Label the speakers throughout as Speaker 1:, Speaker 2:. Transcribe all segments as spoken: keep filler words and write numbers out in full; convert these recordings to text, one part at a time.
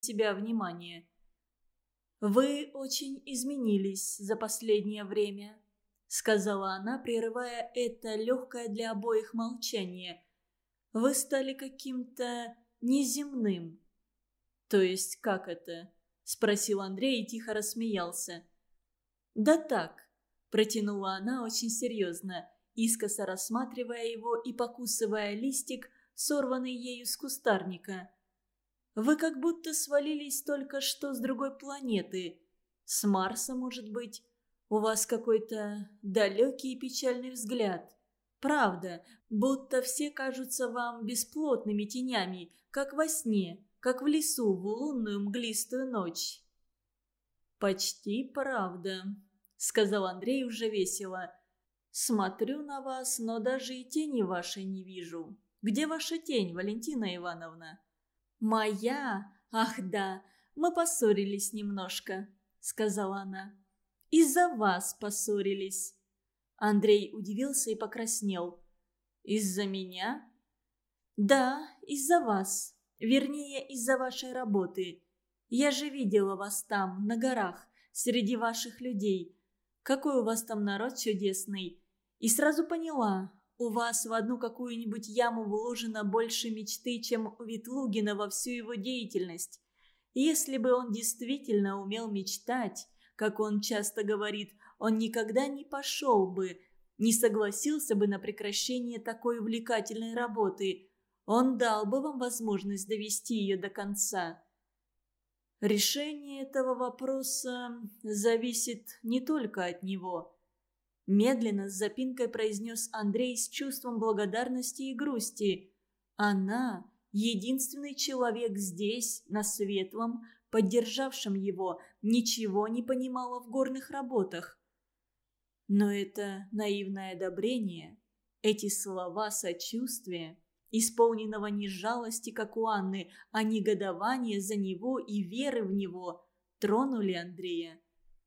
Speaker 1: себя внимание. «Вы очень изменились за последнее время», — сказала она, прерывая это легкое для обоих молчание. «Вы стали каким-то неземным». «То есть как это?» — спросил Андрей и тихо рассмеялся. «Да так», — протянула она очень серьезно, искоса рассматривая его и покусывая листик, сорванный ею с кустарника. «Вы как будто свалились только что с другой планеты. С Марса, может быть. У вас какой-то далекий и печальный взгляд. Правда, будто все кажутся вам бесплотными тенями, как во сне, как в лесу в лунную мглистую ночь». «Почти правда», — сказал Андрей уже весело. «Смотрю на вас, но даже и тени вашей не вижу. Где ваша тень, Валентина Ивановна?» «Моя? Ах да, мы поссорились немножко», — сказала она. «Из-за вас поссорились». Андрей удивился и покраснел. «Из-за меня?» «Да, из-за вас. Вернее, из-за вашей работы. Я же видела вас там, на горах, среди ваших людей. Какой у вас там народ чудесный. И сразу поняла, у вас в одну какую-нибудь яму вложено больше мечты, чем у Ветлугина во всю его деятельность. Если бы он действительно умел мечтать, как он часто говорит, он никогда не пошел бы, не согласился бы на прекращение такой увлекательной работы. Он дал бы вам возможность довести ее до конца. Решение этого вопроса зависит не только от него. Медленно, с запинкой произнес Андрей с чувством благодарности и грусти. Она – единственный человек здесь, на Светлом, поддержавшем его, ничего не понимала в горных работах. Но это наивное одобрение, эти слова сочувствия, исполненного не жалости, как у Анны, а негодования за него и веры в него, тронули Андрея.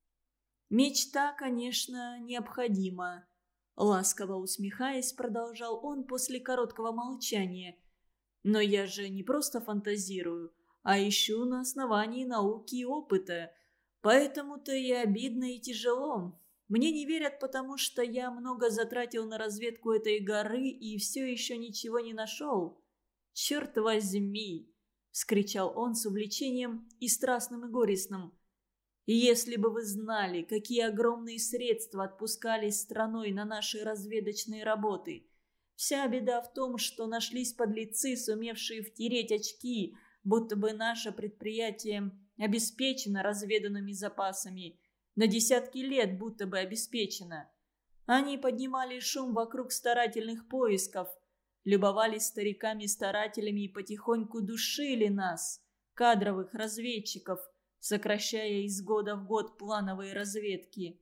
Speaker 1: «Мечта, конечно, необходима», — ласково усмехаясь, продолжал он после короткого молчания. «Но я же не просто фантазирую, а ищу на основании науки и опыта. Поэтому-то и обидно, и тяжело. Мне не верят, потому что я много затратил на разведку этой горы и все еще ничего не нашел. Черт возьми!» — вскричал он с увлечением и страстным, и горестным. И если бы вы знали, какие огромные средства отпускались страной на наши разведочные работы. Вся беда в том, что нашлись подлецы, сумевшие втереть очки, будто бы наше предприятие обеспечено разведанными запасами. На десятки лет будто бы обеспечено. Они поднимали шум вокруг старательных поисков, любовались стариками-старателями и потихоньку душили нас, кадровых разведчиков, сокращая из года в год плановые разведки.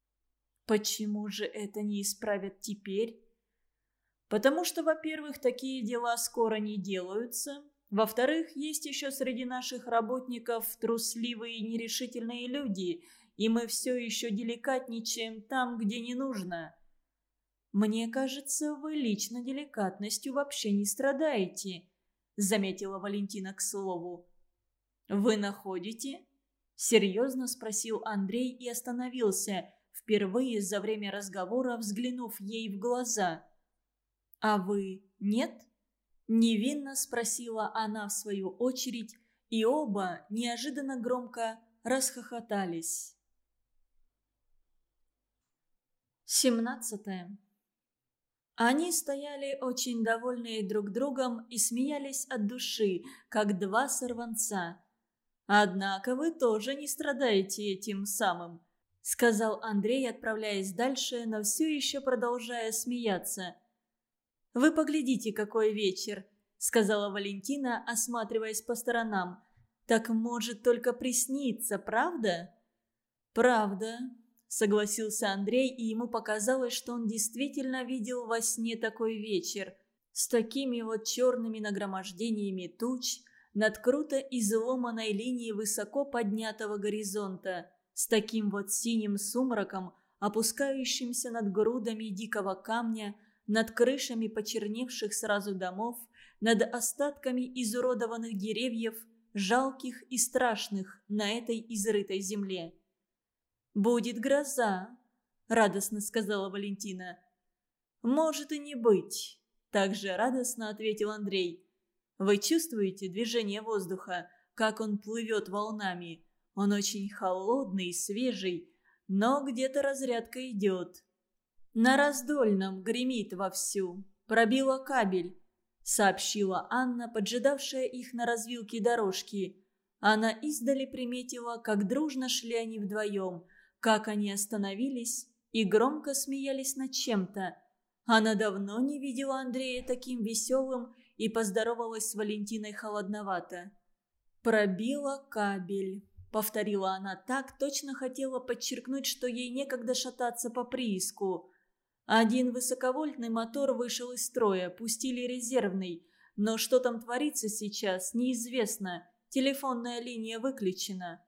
Speaker 1: Почему же это не исправят теперь? Потому что, во-первых, такие дела скоро не делаются. Во-вторых, есть еще среди наших работников трусливые и нерешительные люди, и мы все еще деликатничаем там, где не нужно. «Мне кажется, вы лично деликатностью вообще не страдаете», — заметила Валентина к слову. «Вы находите?» — серьезно спросил Андрей и остановился, впервые за время разговора взглянув ей в глаза. «А вы нет?» — невинно спросила она в свою очередь, и оба неожиданно громко расхохотались. семнадцатое. Они стояли очень довольные друг другом и смеялись от души, как два сорванца. «Однако вы тоже не страдаете этим самым», — сказал Андрей, отправляясь дальше, но все еще продолжая смеяться. «Вы поглядите, какой вечер», — сказала Валентина, осматриваясь по сторонам. «Так может только присниться, правда?» «Правда», — согласился Андрей, и ему показалось, что он действительно видел во сне такой вечер, с такими вот черными нагромождениями туч, над круто изломанной линией высоко поднятого горизонта, с таким вот синим сумраком, опускающимся над грудами дикого камня, над крышами почерневших сразу домов, над остатками изуродованных деревьев, жалких и страшных на этой изрытой земле. «Будет гроза», — радостно сказала Валентина. «Может и не быть», — также радостно ответил Андрей. «Вы чувствуете движение воздуха, как он плывет волнами? Он очень холодный и свежий, но где-то разрядка идет. На Раздольном гремит вовсю, пробила кабель», — сообщила Анна, поджидавшая их на развилке дорожки. Она издали приметила, как дружно шли они вдвоем, как они остановились и громко смеялись над чем-то. Она давно не видела Андрея таким веселым и поздоровалась с Валентиной холодновато. «Пробила кабель», — повторила она так, точно хотела подчеркнуть, что ей некогда шататься по прииску. Один высоковольтный мотор вышел из строя, пустили резервный, но что там творится сейчас, неизвестно, телефонная линия выключена.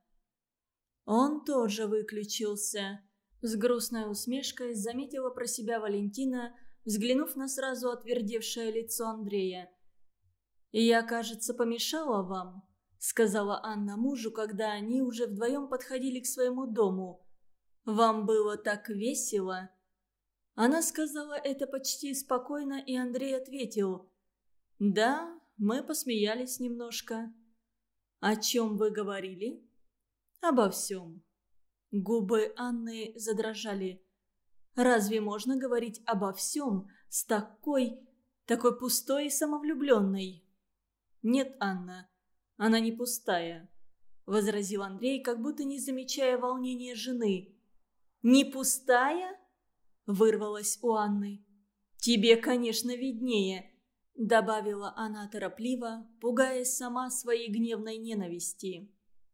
Speaker 1: Он тоже выключился. С грустной усмешкой заметила про себя Валентина, взглянув на сразу отвердевшее лицо Андрея. «Я, кажется, помешала вам», — сказала Анна мужу, когда они уже вдвоем подходили к своему дому. «Вам было так весело?» Она сказала это почти спокойно, и Андрей ответил: «Да, мы посмеялись немножко». «О чем вы говорили?» «Обо всем». Губы Анны задрожали. «Разве можно говорить обо всем с такой, такой пустой и самовлюбленной?» «Нет, Анна, она не пустая», — возразил Андрей, как будто не замечая волнения жены. «Не пустая?» — вырвалась у Анны. «Тебе, конечно, виднее», — добавила она торопливо, пугаясь сама своей гневной ненависти.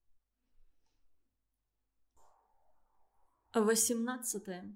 Speaker 1: восемнадцатое.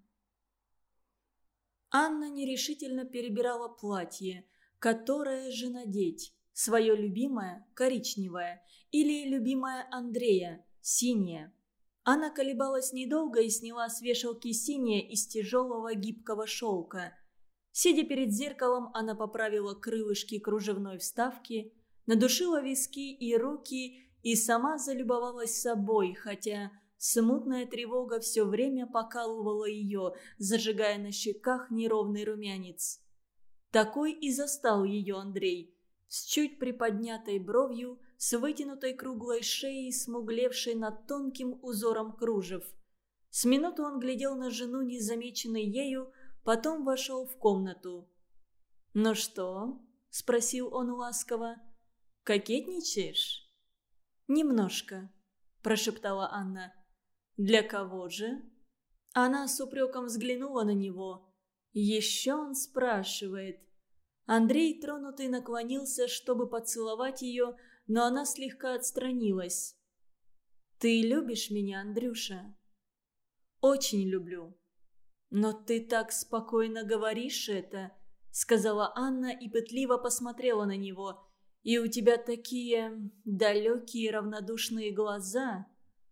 Speaker 1: Анна нерешительно перебирала платье, которое же надеть. Свое любимое, коричневое, или любимое Андрея, синее. Она колебалась недолго и сняла с вешалки синее из тяжелого гибкого шелка. Сидя перед зеркалом, она поправила крылышки кружевной вставки, надушила виски и руки и сама залюбовалась собой, хотя смутная тревога все время покалывала ее, зажигая на щеках неровный румянец. Такой и застал ее Андрей, с чуть приподнятой бровью, с вытянутой круглой шеей, смуглевшей над тонким узором кружев. С минуту он глядел на жену, незамеченной ею, потом вошел в комнату. «Ну что?» – спросил он ласково. «Кокетничаешь?» «Немножко», – прошептала Анна. «Для кого же?» Она с упреком взглянула на него. Еще он спрашивает. Андрей, тронутый, наклонился, чтобы поцеловать ее, но она слегка отстранилась. «Ты любишь меня, Андрюша?» «Очень люблю». «Но ты так спокойно говоришь это», — сказала Анна и пытливо посмотрела на него. «И у тебя такие далекие равнодушные глаза».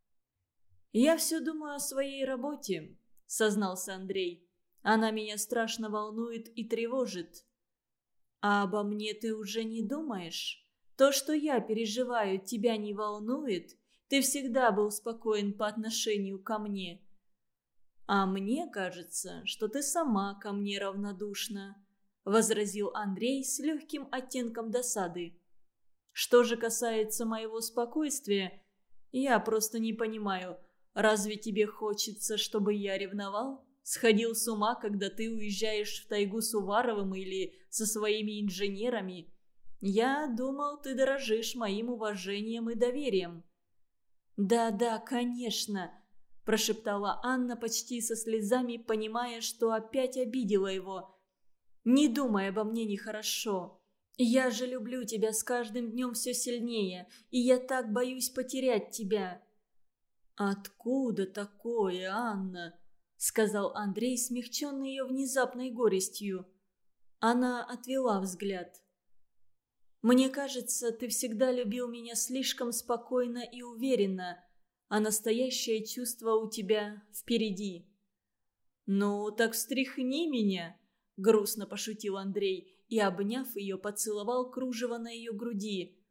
Speaker 1: «Я все думаю о своей работе», — сознался Андрей. «Она меня страшно волнует и тревожит». «А обо мне ты уже не думаешь? То, что я переживаю, тебя не волнует? Ты всегда был спокоен по отношению ко мне». «А мне кажется, что ты сама ко мне равнодушна», — возразил Андрей с легким оттенком досады. «Что же касается моего спокойствия, я просто не понимаю, разве тебе хочется, чтобы я ревновал? Сходил с ума, когда ты уезжаешь в тайгу с Уваровым или со своими инженерами? Я думал, ты дорожишь моим уважением и доверием». «Да-да, конечно», – прошептала Анна почти со слезами, понимая, что опять обидела его. «Не думай обо мне нехорошо. Я же люблю тебя с каждым днем все сильнее, и я так боюсь потерять тебя». «Откуда такое, Анна?» – сказал Андрей, смягченный ее внезапной горестью. Она отвела взгляд. «Мне кажется, ты всегда любил меня слишком спокойно и уверенно, а настоящее чувство у тебя впереди». «Ну, так встряхни меня», – грустно пошутил Андрей и, обняв ее, поцеловал кружево на ее груди.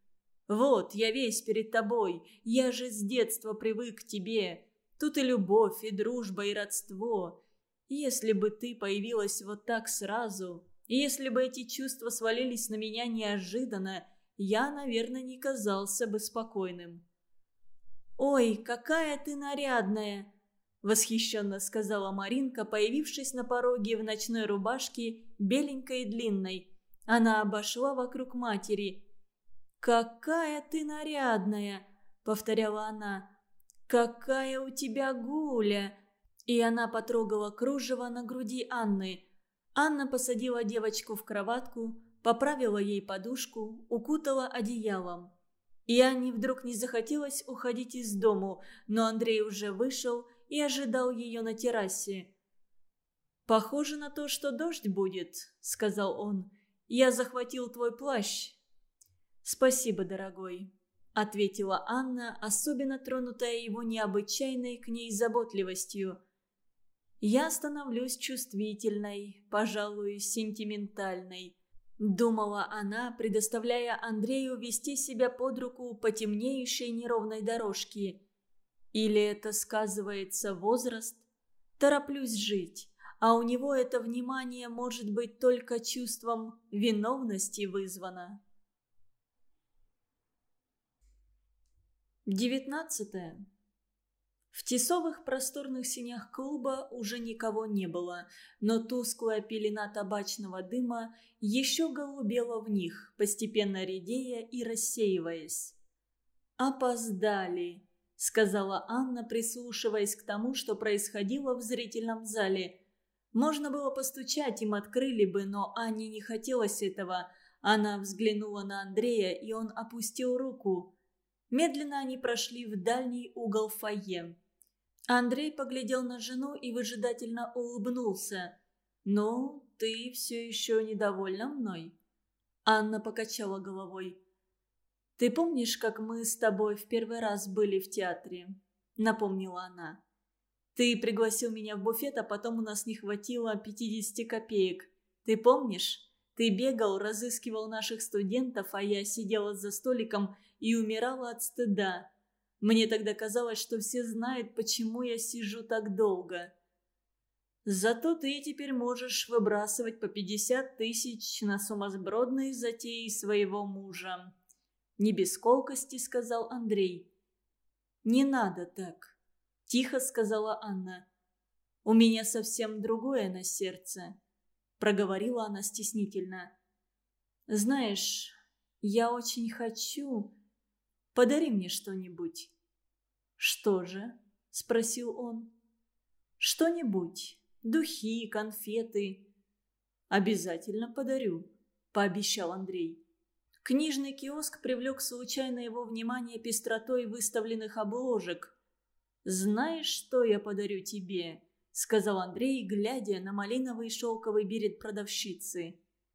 Speaker 1: Вот, я весь перед тобой, я же с детства привык к тебе. Тут и любовь, и дружба, и родство. Если бы ты появилась вот так сразу, и если бы эти чувства свалились на меня неожиданно, я, наверное, не казался бы спокойным». «Ой, какая ты нарядная!» – восхищенно сказала Маринка, появившись на пороге в ночной рубашке, беленькой и длинной. Она обошла вокруг матери. «Какая ты нарядная!» – повторяла она. «Какая у тебя гуля!» И она потрогала кружево на груди Анны. Анна посадила девочку в кроватку, поправила ей подушку, укутала одеялом. И Анне вдруг не захотелось уходить из дому, но Андрей уже вышел и ожидал ее на террасе. «Похоже на то, что дождь будет», — сказал он. «Я захватил твой плащ». «Спасибо, дорогой», — ответила Анна, особенно тронутая его необычайной к ней заботливостью. «Я становлюсь чувствительной, пожалуй, сентиментальной», — думала она, предоставляя Андрею вести себя под руку по темнеющей неровной дорожке. «Или это сказывается возраст? Тороплюсь жить, а у него это внимание может быть только чувством виновности вызвано». девятнадцатое. В тесовых просторных сенях клуба уже никого не было, но тусклая пелена табачного дыма еще голубела в них, постепенно редея и рассеиваясь. «Опоздали», — сказала Анна, прислушиваясь к тому, что происходило в зрительном зале. Можно было постучать, им открыли бы, но Анне не хотелось этого. Она взглянула на Андрея, и он опустил руку. Медленно они прошли в дальний угол фойе. Андрей поглядел на жену и выжидательно улыбнулся. «Ну, ты все еще недовольна мной?» Анна покачала головой. «Ты помнишь, как мы с тобой в первый раз были в театре?» Напомнила она. «Ты пригласил меня в буфет, а потом у нас не хватило пятидесяти копеек. Ты помнишь? Ты бегал, разыскивал наших студентов, а я сидела за столиком и умирала от стыда. Мне тогда казалось, что все знают, почему я сижу так долго. Зато ты теперь можешь выбрасывать по пятьдесят тысяч на сумасбродные затеи своего мужа». «Не без колкости», — сказал Андрей. «Не надо так», — тихо сказала Анна. «У меня совсем другое на сердце», — проговорила она стеснительно. «Знаешь, я очень хочу... Подари мне что-нибудь». «Что же?» – спросил он. «Что-нибудь. Духи, конфеты». «Обязательно подарю», – пообещал Андрей. Книжный киоск привлек случайно его внимание пестротой выставленных обложек. «Знаешь, что я подарю тебе?» – сказал Андрей, глядя на малиновый шелковый берет продавщицы.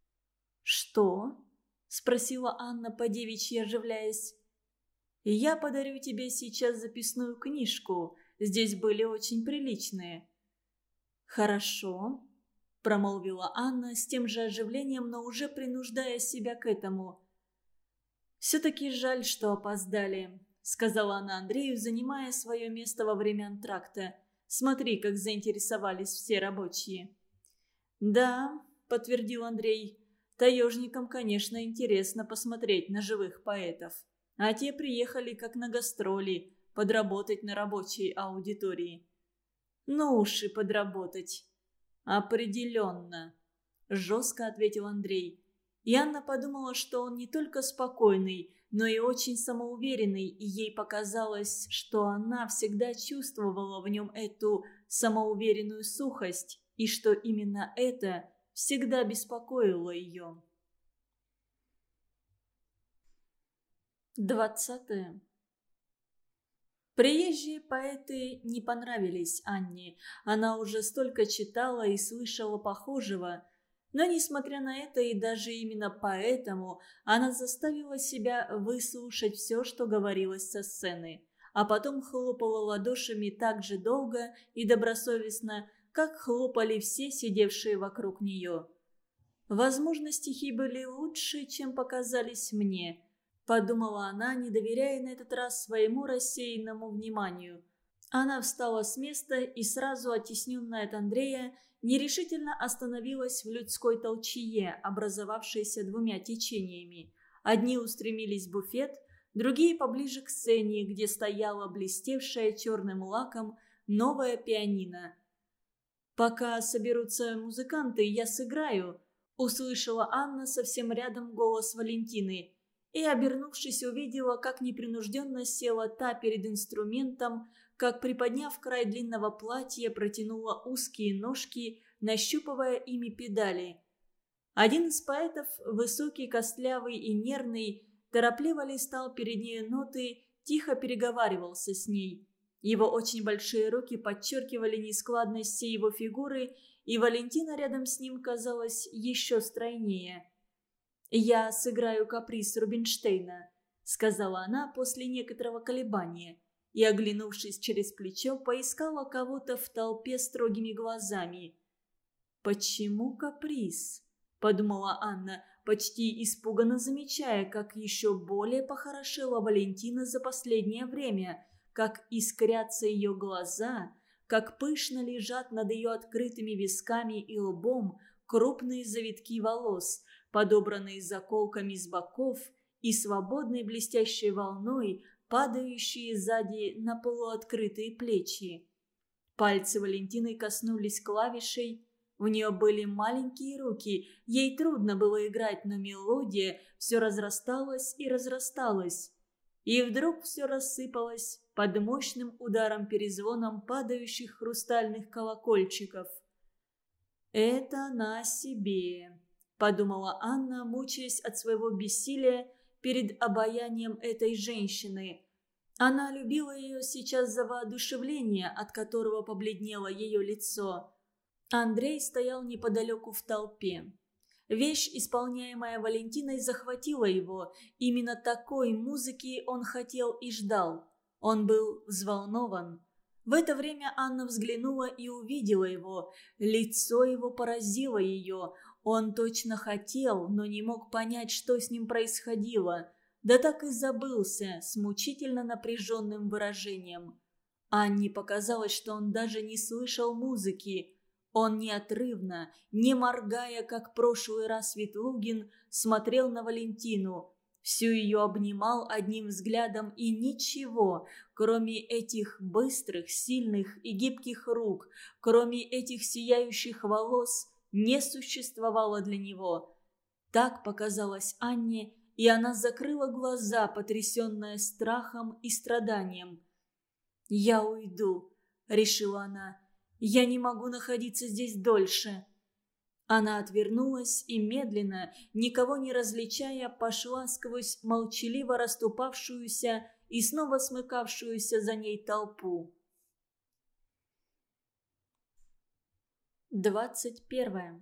Speaker 1: «Что?» – спросила Анна, по-девичьи оживляясь. «Я подарю тебе сейчас записную книжку. Здесь были очень приличные». «Хорошо», – промолвила Анна с тем же оживлением, но уже принуждая себя к этому. «Все-таки жаль, что опоздали», – сказала она Андрею, занимая свое место во время антракта. «Смотри, как заинтересовались все рабочие». «Да», – подтвердил Андрей, – «таежникам, конечно, интересно посмотреть на живых поэтов. А те приехали как на гастроли, подработать на рабочей аудитории». «Ну уж и подработать». «Определенно», – жестко ответил Андрей. И Анна подумала, что он не только спокойный, но и очень самоуверенный, и ей показалось, что она всегда чувствовала в нем эту самоуверенную сухость, и что именно это всегда беспокоило ее. Двадцатое. Приезжие поэты не понравились Анне. Она уже столько читала и слышала похожего. Но, несмотря на это, и даже именно поэтому, она заставила себя выслушать все, что говорилось со сцены. А потом хлопала ладошами так же долго и добросовестно, как хлопали все сидевшие вокруг нее. «Возможно, стихи были лучше, чем показались мне», подумала она, не доверяя на этот раз своему рассеянному вниманию. Она встала с места и сразу, оттесненная от Андрея, нерешительно остановилась в людской толчее, образовавшейся двумя течениями. Одни устремились в буфет, другие поближе к сцене, где стояла блестевшая черным лаком новая пианино. «Пока соберутся музыканты, я сыграю», – услышала Анна совсем рядом голос Валентины. И, обернувшись, увидела, как непринужденно села та перед инструментом, как, приподняв край длинного платья, протянула узкие ножки, нащупывая ими педали. Один из поэтов, высокий, костлявый и нервный, торопливо листал перед нею ноты, тихо переговаривался с ней. Его очень большие руки подчеркивали нескладность всей его фигуры, и Валентина рядом с ним казалась еще стройнее. «Я сыграю каприз Рубинштейна», — сказала она после некоторого колебания, и, оглянувшись через плечо, поискала кого-то в толпе строгими глазами. «Почему каприз?» — подумала Анна, почти испуганно замечая, как еще более похорошела Валентина за последнее время, как искрятся ее глаза, как пышно лежат над ее открытыми висками и лбом крупные завитки волос, подобранные заколками с боков и свободной блестящей волной, падающие сзади на полуоткрытые плечи. Пальцы Валентины коснулись клавишей. У нее были маленькие руки, ей трудно было играть, но мелодия все разрасталась и разрасталась. И вдруг все рассыпалось под мощным ударом-перезвоном падающих хрустальных колокольчиков. «Это на себе», – подумала Анна, мучаясь от своего бессилия перед обаянием этой женщины. Она любила ее сейчас за воодушевление, от которого побледнело ее лицо. Андрей стоял неподалеку в толпе. Вещь, исполняемая Валентиной, захватила его. Именно такой музыки он хотел и ждал. Он был взволнован. В это время Анна взглянула и увидела его. Лицо его поразило ее. Он точно хотел, но не мог понять, что с ним происходило. Да так и забылся с мучительно напряженным выражением. Анне показалось, что он даже не слышал музыки. Он неотрывно, не моргая, как прошлый раз Ветлугин, смотрел на Валентину. Всю ее обнимал одним взглядом, и ничего, кроме этих быстрых, сильных и гибких рук, кроме этих сияющих волос, не существовало для него. Так показалось Анне, и она закрыла глаза, потрясенная страхом и страданием. «Я уйду», — решила она. «Я не могу находиться здесь дольше». Она отвернулась и медленно, никого не различая, пошла сквозь молчаливо расступавшуюся и снова смыкавшуюся за ней толпу. Двадцать первое.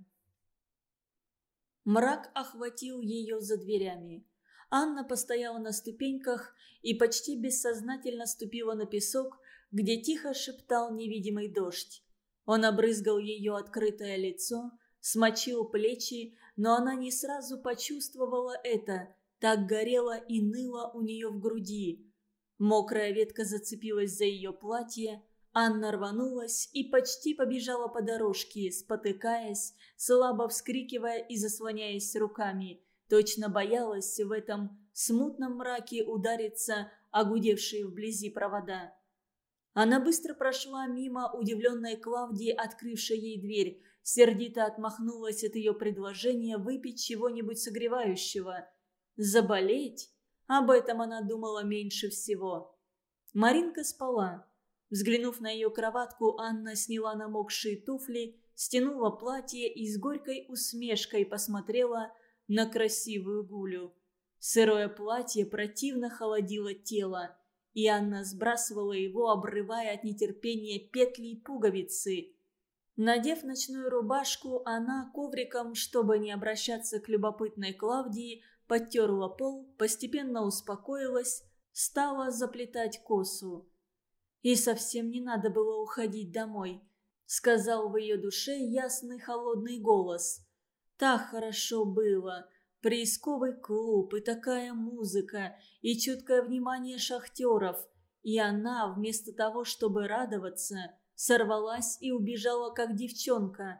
Speaker 1: Мрак охватил ее за дверями. Анна постояла на ступеньках и почти бессознательно ступила на песок, где тихо шептал невидимый дождь. Он обрызгал ее открытое лицо, смочил плечи, но она не сразу почувствовала это, так горело и ныло у нее в груди. Мокрая ветка зацепилась за ее платье, Анна рванулась и почти побежала по дорожке, спотыкаясь, слабо вскрикивая и заслоняясь руками. Точно боялась в этом смутном мраке удариться о гудевшие вблизи провода. Она быстро прошла мимо удивленной Клавдии, открывшей ей дверь, сердито отмахнулась от ее предложения выпить чего-нибудь согревающего. Заболеть? Об этом она думала меньше всего. Маринка спала. Взглянув на ее кроватку, Анна сняла намокшие туфли, стянула платье и с горькой усмешкой посмотрела на красивую Гулю. Сырое платье противно холодило тело, и Анна сбрасывала его, обрывая от нетерпения петли и пуговицы. Надев ночную рубашку, она ковриком, чтобы не обращаться к любопытной Клавдии, подтерла пол, постепенно успокоилась, стала заплетать косу. «И совсем не надо было уходить домой», — сказал в ее душе ясный холодный голос. «Так хорошо было. Приисковый клуб, и такая музыка, и чуткое внимание шахтеров. И она, вместо того, чтобы радоваться, сорвалась и убежала, как девчонка.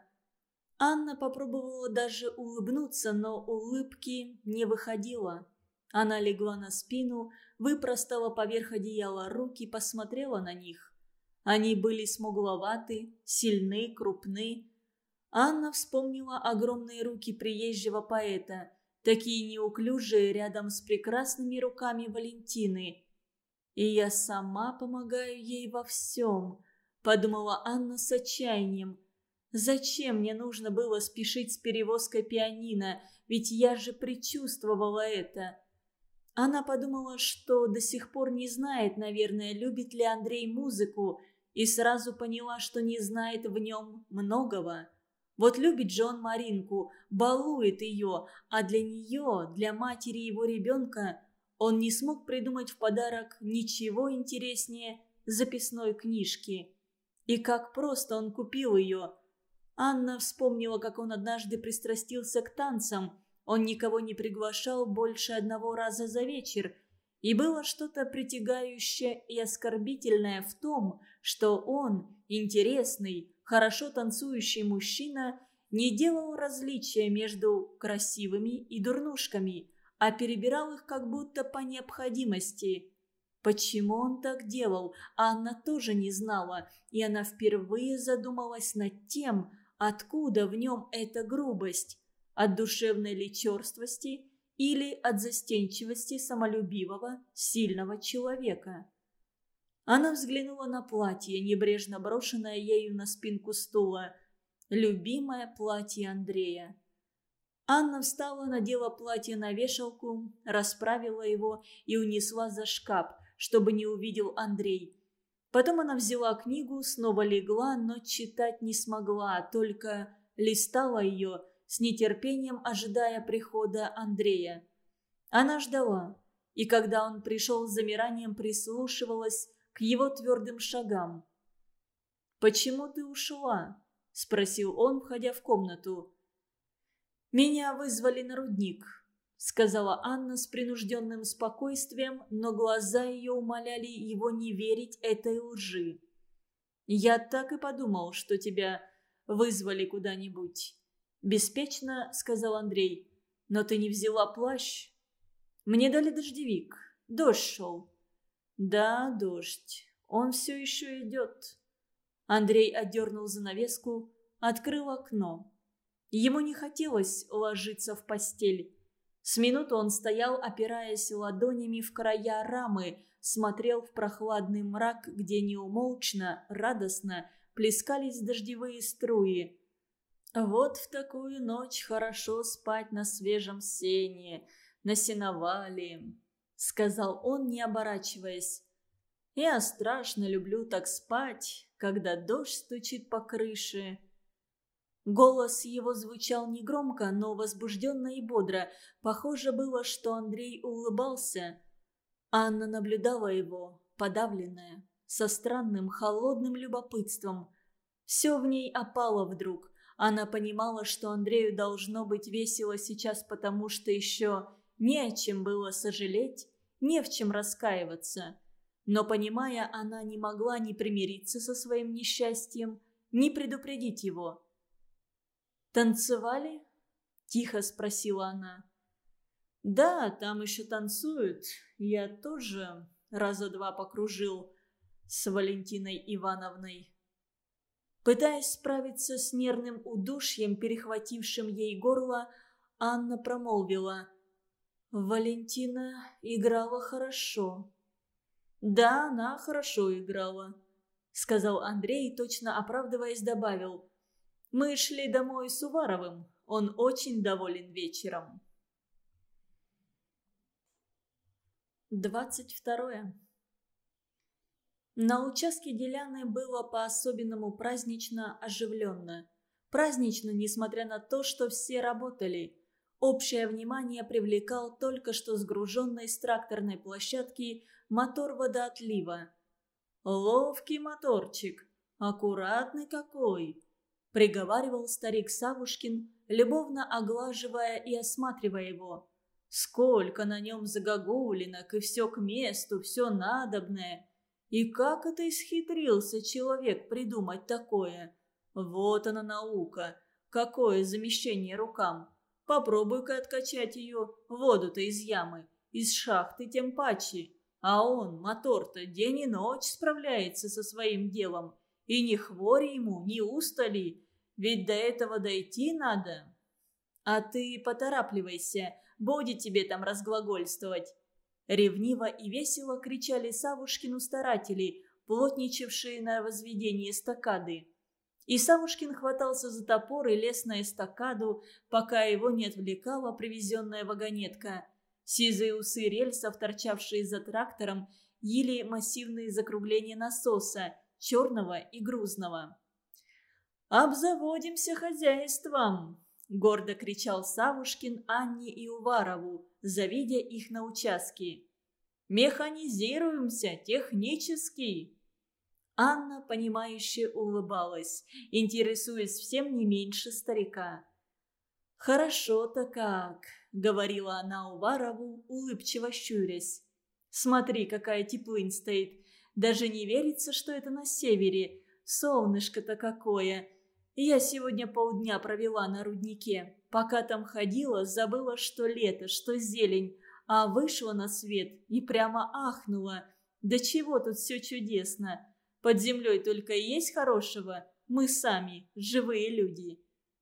Speaker 1: Анна попробовала даже улыбнуться, но улыбки не выходило. Она легла на спину, выпростала поверх одеяла руки, посмотрела на них. Они были смугловаты, сильны, крупны. Анна вспомнила огромные руки приезжего поэта, такие неуклюжие рядом с прекрасными руками Валентины. «И я сама помогаю ей во всем», – подумала Анна с отчаянием. «Зачем мне нужно было спешить с перевозкой пианино, ведь я же предчувствовала это». Она подумала, что до сих пор не знает, наверное, любит ли Андрей музыку, и сразу поняла, что не знает в нем многого. Вот любит же он Маринку, балует ее, а для нее, для матери его ребенка, он не смог придумать в подарок ничего интереснее записной книжки. И как просто он купил ее. Анна вспомнила, как он однажды пристрастился к танцам. Он никого не приглашал больше одного раза за вечер. И было что-то притягающее и оскорбительное в том, что он, интересный, хорошо танцующий мужчина, не делал различия между красивыми и дурнушками, а перебирал их как будто по необходимости. Почему он так делал, Анна тоже не знала, и она впервые задумалась над тем, откуда в нем эта грубость. От душевной ли черствости или от застенчивости самолюбивого, сильного человека. Она взглянула на платье, небрежно брошенное ею на спинку стула. Любимое платье Андрея. Анна встала, надела платье на вешалку, расправила его и унесла за шкаф, чтобы не увидел Андрей. Потом она взяла книгу, снова легла, но читать не смогла, только листала ее, с нетерпением ожидая прихода Андрея. Она ждала, и когда он пришел, с замиранием прислушивалась к его твердым шагам. «Почему ты ушла?» – спросил он, входя в комнату. «Меня вызвали на рудник», – сказала Анна с принужденным спокойствием, но глаза ее умоляли его не верить этой лжи. «Я так и подумал, что тебя вызвали куда-нибудь», – беспечно сказал Андрей. «Но ты не взяла плащ?» «Мне дали дождевик. Дождь шел». «Да, дождь. Он все еще идет». Андрей отдернул занавеску, открыл окно. Ему не хотелось ложиться в постель. С минуту он стоял, опираясь ладонями в края рамы, смотрел в прохладный мрак, где неумолчно, радостно плескались дождевые струи. «Вот в такую ночь хорошо спать на свежем сене, на сеновале», — сказал он, не оборачиваясь. «Я страшно люблю так спать, когда дождь стучит по крыше». Голос его звучал негромко, но возбужденно и бодро. Похоже было, что Андрей улыбался. Анна наблюдала его, подавленная, со странным холодным любопытством. Все в ней опало вдруг. Она понимала, что Андрею должно быть весело сейчас, потому что еще не о чем было сожалеть, не в чем раскаиваться. Но, понимая, она не могла ни примириться со своим несчастьем, ни предупредить его. «Танцевали?» – тихо спросила она. «Да, там еще танцуют. Я тоже раза два покружил с Валентиной Ивановной». Пытаясь справиться с нервным удушьем, перехватившим ей горло, Анна промолвила: «Валентина играла хорошо». «Да, она хорошо играла», — сказал Андрей, точно оправдываясь, добавил: «Мы шли домой с Уваровым. Он очень доволен вечером». Двадцать второе. На участке Деляны было по-особенному празднично оживленно. Празднично, несмотря на то, что все работали. Общее внимание привлекал только что сгруженный с тракторной площадки мотор водоотлива. «Ловкий моторчик, аккуратный какой!» приговаривал старик Савушкин, любовно оглаживая и осматривая его. Сколько на нем загогулинок, и все к месту, все надобное. И как это исхитрился человек придумать такое? Вот она наука, какое замещение рукам. Попробуй-ка откачать ее, воду-то из ямы, из шахты тем паче. А он, мотор-то, день и ночь справляется со своим делом. И ни хвори ему, ни устали, ведь до этого дойти надо. А ты поторапливайся, будет тебе там разглагольствовать. Ревниво и весело кричали Савушкину старатели, плотничавшие на возведении эстакады. И Савушкин хватался за топор и лез на эстакаду, пока его не отвлекала привезенная вагонетка. Сизые усы рельсов, торчавшие за трактором, ели массивные закругления насоса, черного и грузного. «Обзаводимся хозяйством!» – гордо кричал Савушкин Анне и Уварову, завидя их на участке. «Механизируемся технически!» Анна, понимающе улыбалась, интересуясь всем не меньше старика. «Хорошо-то как!» – говорила она Уварову, улыбчиво щурясь. «Смотри, какая теплынь стоит! Даже не верится, что это на севере. Солнышко-то какое! Я сегодня полдня провела на руднике. Пока там ходила, забыла, что лето, что зелень, а вышла на свет и прямо ахнула. Да чего тут все чудесно! Под землей только и есть хорошего, мы сами, живые люди».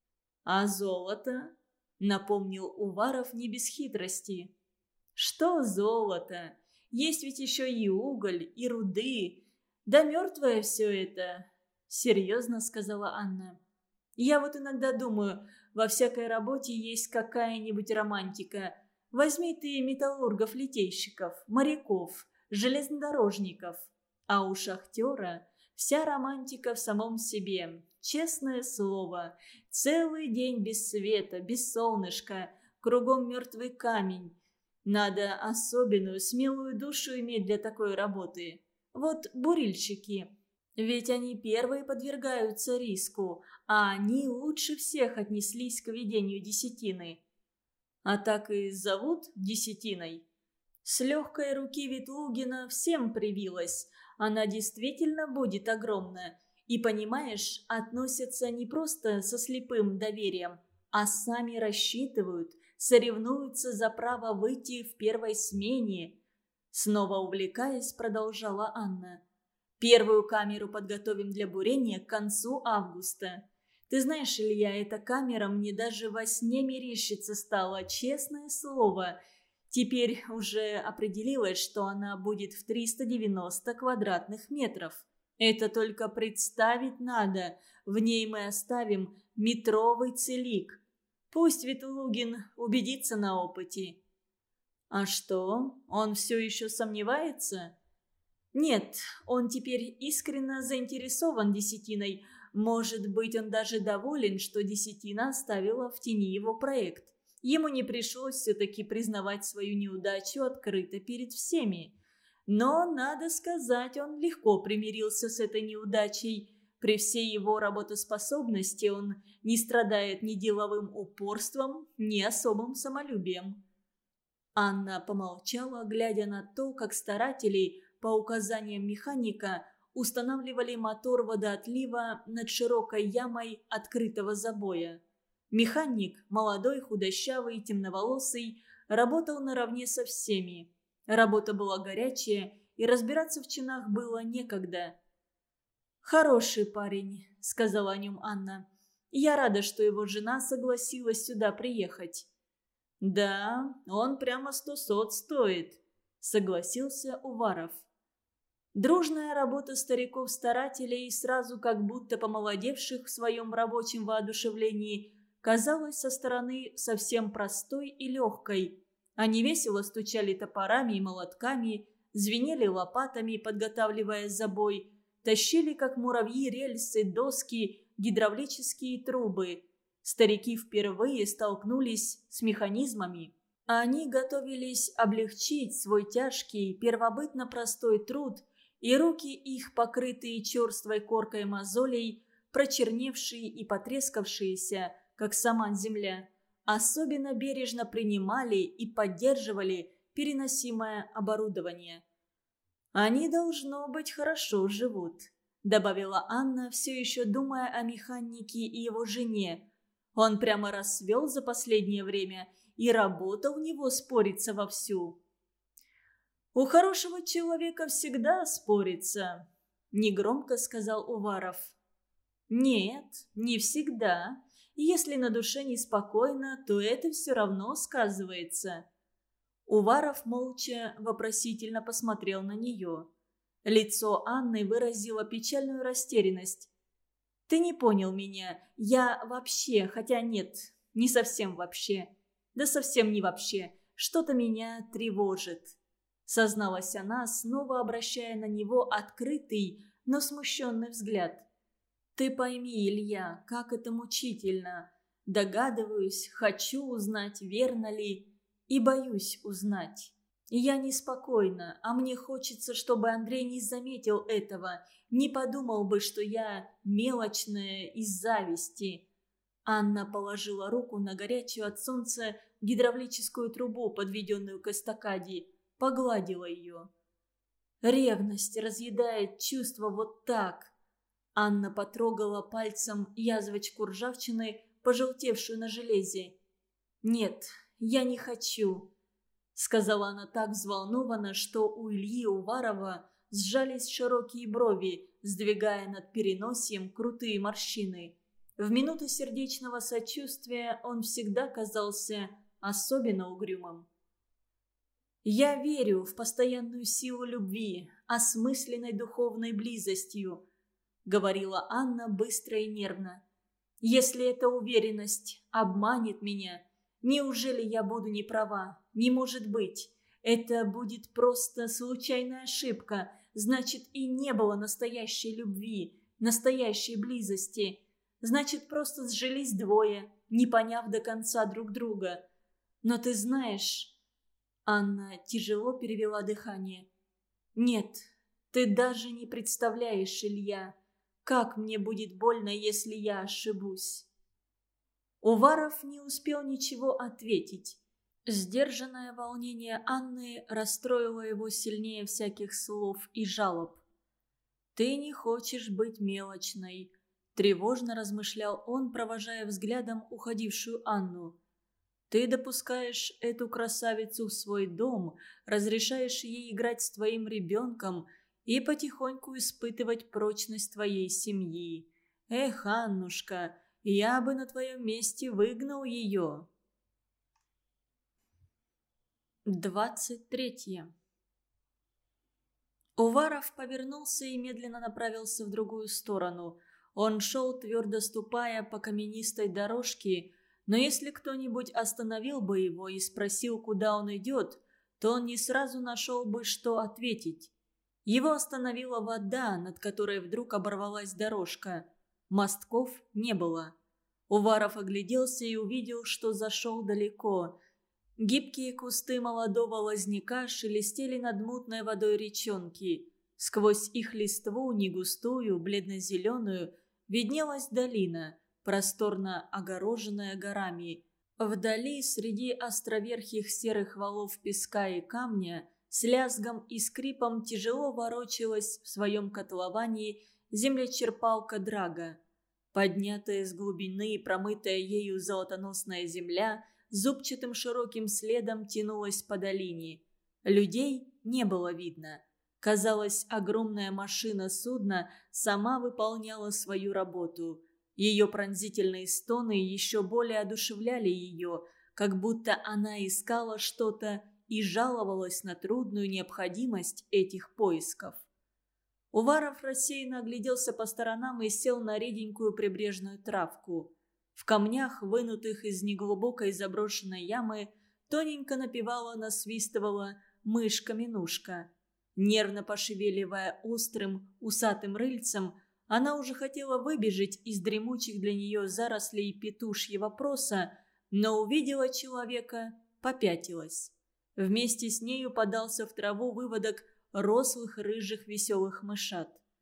Speaker 1: «А золото?» – напомнил Уваров не без хитрости. «Что золото? Есть ведь еще и уголь, и руды. Да мертвое все это», – серьезно сказала Анна. «Я вот иногда думаю, во всякой работе есть какая-нибудь романтика. Возьми ты металлургов-литейщиков, моряков, железнодорожников. А у шахтера вся романтика в самом себе. Честное слово, целый день без света, без солнышка, кругом мертвый камень. Надо особенную, смелую душу иметь для такой работы. Вот бурильщики. Ведь они первые подвергаются риску, а они лучше всех отнеслись к ведению десятины. А так и зовут десятиной. С легкой руки Ветлугина всем привилась. Она действительно будет огромная. И, понимаешь, относятся не просто со слепым доверием, а сами рассчитывают, соревнуются за право выйти в первой смене. Снова увлекаясь, продолжала Анна. Первую камеру подготовим для бурения к концу августа. Ты знаешь, Илья, эта камера мне даже во сне мерещиться стала, честное слово. Теперь уже определилось, что она будет в триста девяносто квадратных метров. Это только представить надо. В ней мы оставим метровый целик. Пусть Ветлугин убедится на опыте. А что, он все еще сомневается? Нет, он теперь искренне заинтересован десятиной. Может быть, он даже доволен, что десятина оставила в тени его проект. Ему не пришлось все-таки признавать свою неудачу открыто перед всеми. Но, надо сказать, он легко примирился с этой неудачей. При всей его работоспособности он не страдает ни деловым упорством, ни особым самолюбием. Анна помолчала, глядя на то, как старатели, по указаниям механика, устанавливали мотор водоотлива над широкой ямой открытого забоя. Механик, молодой, худощавый, темноволосый, работал наравне со всеми. Работа была горячая, и разбираться в чинах было некогда. «Хороший парень», — сказала о нем Анна. «Я рада, что его жена согласилась сюда приехать». «Да, он прямо сто сот стоит», — согласился Уваров. Дружная работа стариков-старателей, сразу как будто помолодевших в своем рабочем воодушевлении, казалась со стороны совсем простой и легкой. Они весело стучали топорами и молотками, звенели лопатами, подготавливая забой, тащили, как муравьи, рельсы, доски, гидравлические трубы. Старики впервые столкнулись с механизмами. Они готовились облегчить свой тяжкий, первобытно простой труд, и руки их, покрытые черствой коркой мозолей, прочерневшие и потрескавшиеся, как сама земля, особенно бережно принимали и поддерживали переносимое оборудование. «Они, должно быть, хорошо живут», – добавила Анна, все еще думая о механике и его жене. Он прямо расцвел за последнее время, и работа у него спорится вовсю. «У хорошего человека всегда спорится», – негромко сказал Уваров. «Нет, не всегда. Если на душе неспокойно, то это все равно сказывается». Уваров молча вопросительно посмотрел на нее. Лицо Анны выразило печальную растерянность. «Ты не понял меня. Я вообще, хотя нет, не совсем вообще. Да совсем не вообще. Что-то меня тревожит», — созналась она, снова обращая на него открытый, но смущенный взгляд. «Ты пойми, Илья, как это мучительно. Догадываюсь, хочу узнать, верно ли, и боюсь узнать. Я неспокойна, а мне хочется, чтобы Андрей не заметил этого, не подумал бы, что я мелочная из зависти». Анна положила руку на горячую от солнца гидравлическую трубу, подведенную к эстакаде, погладила ее. «Ревность разъедает чувства вот так». Анна потрогала пальцем язвочку ржавчины, пожелтевшую на железе. «Нет, я не хочу», — сказала она так взволнованно, что у Ильи Уварова сжались широкие брови, сдвигая над переносием крутые морщины. В минуты сердечного сочувствия он всегда казался особенно угрюмым. «Я верю в постоянную силу любви, осмысленной духовной близостью», — говорила Анна быстро и нервно. «Если эта уверенность обманет меня, неужели я буду не права? Не может быть. Это будет просто случайная ошибка. Значит, и не было настоящей любви, настоящей близости. Значит, просто сжились двое, не поняв до конца друг друга. Но ты знаешь...» Анна тяжело перевела дыхание. «Нет, ты даже не представляешь, Илья, как мне будет больно, если я ошибусь». Уваров не успел ничего ответить. Сдержанное волнение Анны расстроило его сильнее всяких слов и жалоб. «Ты не хочешь быть мелочной», – тревожно размышлял он, провожая взглядом уходившую Анну. «Ты допускаешь эту красавицу в свой дом, разрешаешь ей играть с твоим ребенком и потихоньку испытывать прочность твоей семьи. Эх, Аннушка, я бы на твоем месте выгнал ее». Двадцать третье. Уваров повернулся и медленно направился в другую сторону. Он шел, твердо ступая по каменистой дорожке, но если кто-нибудь остановил бы его и спросил, куда он идет, то он не сразу нашел бы, что ответить. Его остановила вода, над которой вдруг оборвалась дорожка. Мостков не было. Уваров огляделся и увидел, что зашел далеко. Гибкие кусты молодого лозняка шелестели над мутной водой речонки. Сквозь их листву, негустую, бледно-зеленую, виднелась долина, просторно огороженная горами. Вдали, среди островерхих серых валов песка и камня, с лязгом и скрипом тяжело ворочалась в своем котловании землечерпалка Драга. Поднятая с глубины и промытая ею золотоносная земля зубчатым широким следом тянулась по долине. Людей не было видно. Казалось, огромная машина судна сама выполняла свою работу. Ее пронзительные стоны еще более одушевляли ее, как будто она искала что-то и жаловалась на трудную необходимость этих поисков. Уваров рассеянно огляделся по сторонам и сел на реденькую прибрежную травку. В камнях, вынутых из неглубокой заброшенной ямы, тоненько напевала, насвистывала мышка-минушка. Нервно пошевеливая острым, усатым рыльцем, она уже хотела выбежать из дремучих для нее зарослей петушьего проса, но увидела человека, попятилась. Вместе с нею подался в траву выводок рослых рыжих веселых мышат.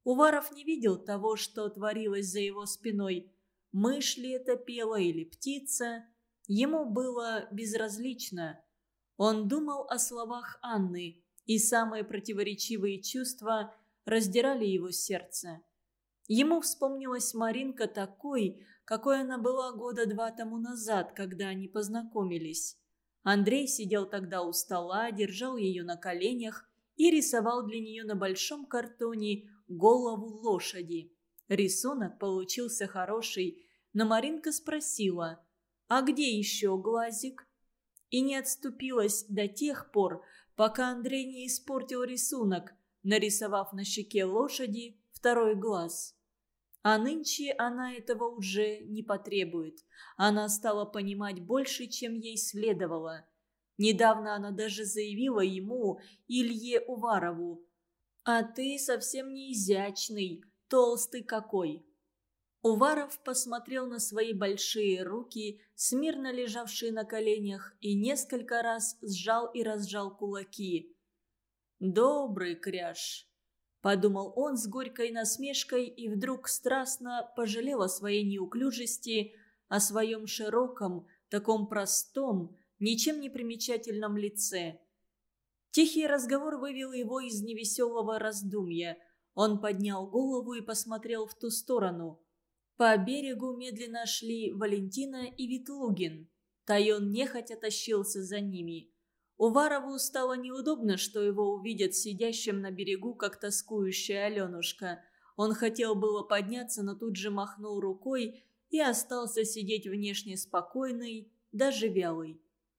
Speaker 1: Уваров не видел того, что творилось за его спиной. Мышь ли это пела или птица? Ему было безразлично. Он думал о словах Анны, и самые противоречивые чувства раздирали его сердце. Ему вспомнилась Маринка такой, какой она была года два тому назад, когда они познакомились. Андрей сидел тогда у стола, держал ее на коленях и рисовал для нее на большом картоне голову лошади. Рисунок получился хороший, но Маринка спросила: «А где еще глазик?» И не отступилась до тех пор, пока Андрей не испортил рисунок, нарисовав на щеке лошади второй глаз. А нынче она этого уже не потребует. Она стала понимать больше, чем ей следовало. Недавно она даже заявила ему, Илье Уварову: «А ты совсем не изящный, толстый какой». Уваров посмотрел на свои большие руки, смирно лежавшие на коленях, и несколько раз сжал и разжал кулаки. «Добрый кряж», — подумал он с горькой насмешкой и вдруг страстно пожалел о своей неуклюжести, о своем широком, таком простом, ничем не примечательном лице. Тихий разговор вывел его из невеселого раздумья. Он поднял голову и посмотрел в ту сторону. По берегу медленно шли Валентина и Ветлугин. Тайон нехотя тащился за ними. Уварову стало неудобно, что его увидят сидящим на берегу, как тоскующая Аленушка. Он хотел было подняться, но тут же махнул рукой и остался сидеть внешне спокойный, даже вялый.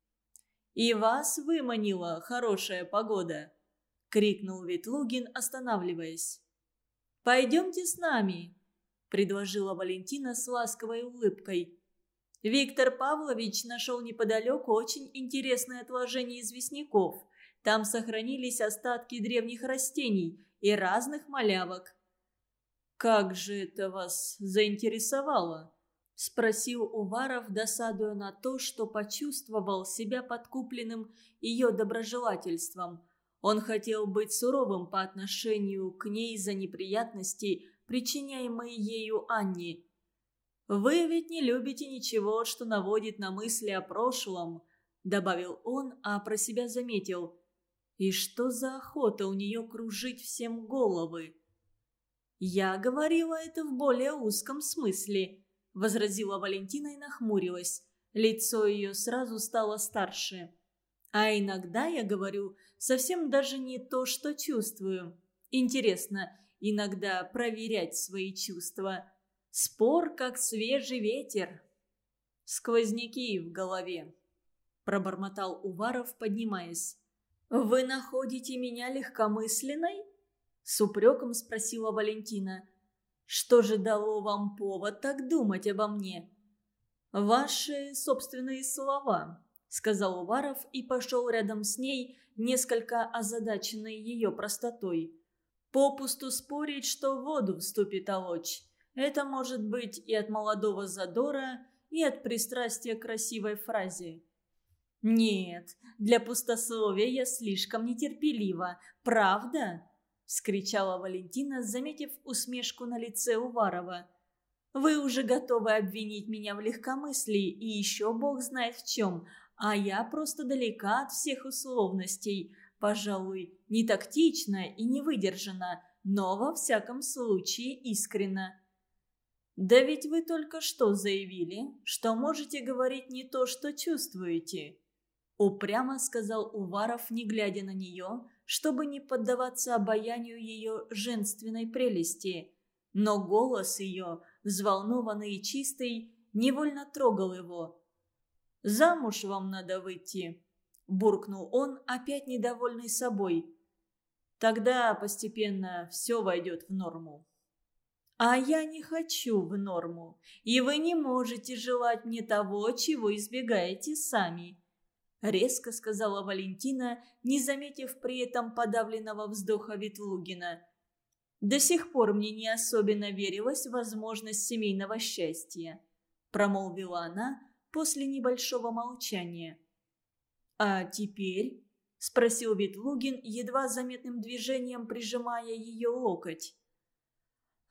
Speaker 1: «И вас выманила хорошая погода!» — крикнул Ветлугин, останавливаясь. «Пойдемте с нами!» — предложила Валентина с ласковой улыбкой. «Виктор Павлович нашел неподалеку очень интересное отложение известняков. Там сохранились остатки древних растений и разных малявок». «Как же это вас заинтересовало?» — спросил Уваров, досадуя на то, что почувствовал себя подкупленным ее доброжелательством. Он хотел быть суровым по отношению к ней за неприятности, причиняемые ею Анне. «Вы ведь не любите ничего, что наводит на мысли о прошлом», — добавил он, а про себя заметил. «И что за охота у нее кружить всем головы?» «Я говорила это в более узком смысле», — возразила Валентина и нахмурилась. Лицо ее сразу стало старше. «А иногда я говорю совсем даже не то, что чувствую. Интересно иногда проверять свои чувства. Спор, как свежий ветер». «Сквозняки в голове», — пробормотал Уваров, поднимаясь. «Вы находите меня легкомысленной?» — с упреком спросила Валентина. «Что же дало вам повод так думать обо мне?» «Ваши собственные слова», — сказал Уваров и пошел рядом с ней, несколько озадаченный ее простотой. «Попусту спорить, что в воду вступит овощ. Это может быть и от молодого задора, и от пристрастия к красивой фразе». «Нет, для пустословия я слишком нетерпелива. Правда?» — вскричала Валентина, заметив усмешку на лице Уварова. «Вы уже готовы обвинить меня в легкомыслии, и еще бог знает в чем, а я просто далека от всех условностей, пожалуй, не тактично и не выдержана, но во всяком случае искренно». «Да ведь вы только что заявили, что можете говорить не то, что чувствуете», — упрямо сказал Уваров, не глядя на нее, чтобы не поддаваться обаянию ее женственной прелести. Но голос ее, взволнованный и чистый, невольно трогал его. «Замуж вам надо выйти», — буркнул он, опять недовольный собой. «Тогда постепенно все войдет в норму». «А я не хочу в норму, и вы не можете желать мне того, чего избегаете сами», — резко сказала Валентина, не заметив при этом подавленного вздоха Ветлугина. «До сих пор мне не особенно верилась в возможность семейного счастья», — промолвила она после небольшого молчания. «А теперь?» — спросил Ветлугин, едва заметным движением прижимая ее локоть.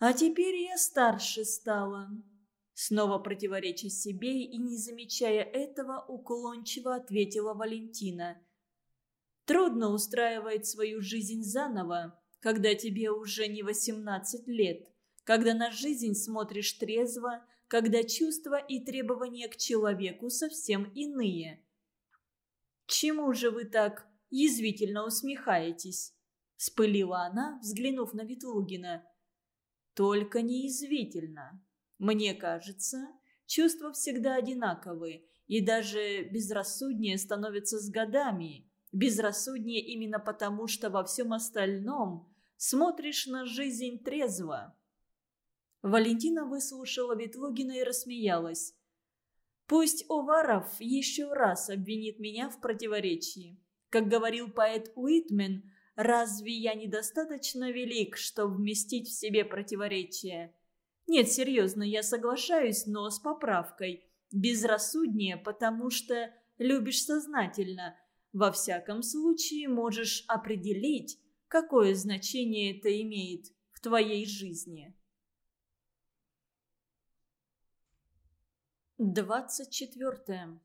Speaker 1: А теперь я старше стала. Снова противореча себе и не замечая этого, уклончиво ответила Валентина. Трудно устраивать свою жизнь заново, когда тебе уже не восемнадцать лет, когда на жизнь смотришь трезво, когда чувства и требования к человеку совсем иные. «Чему же вы так язвительно усмехаетесь?» – вспылила она, взглянув на Ветлугина. «Только не язвительно. Мне кажется, чувства всегда одинаковы, и даже безрассуднее становятся с годами. Безрассуднее именно потому, что во всем остальном смотришь на жизнь трезво». Валентина выслушала Ветлугина и рассмеялась. «Пусть Уваров еще раз обвинит меня в противоречии. Как говорил поэт Уитмен, разве я недостаточно велик, чтобы вместить в себе противоречия? Нет, серьезно, я соглашаюсь, но с поправкой. Безрассуднее, потому что любишь сознательно. Во всяком случае, можешь определить, какое значение это имеет в твоей жизни». Двадцать четвертое.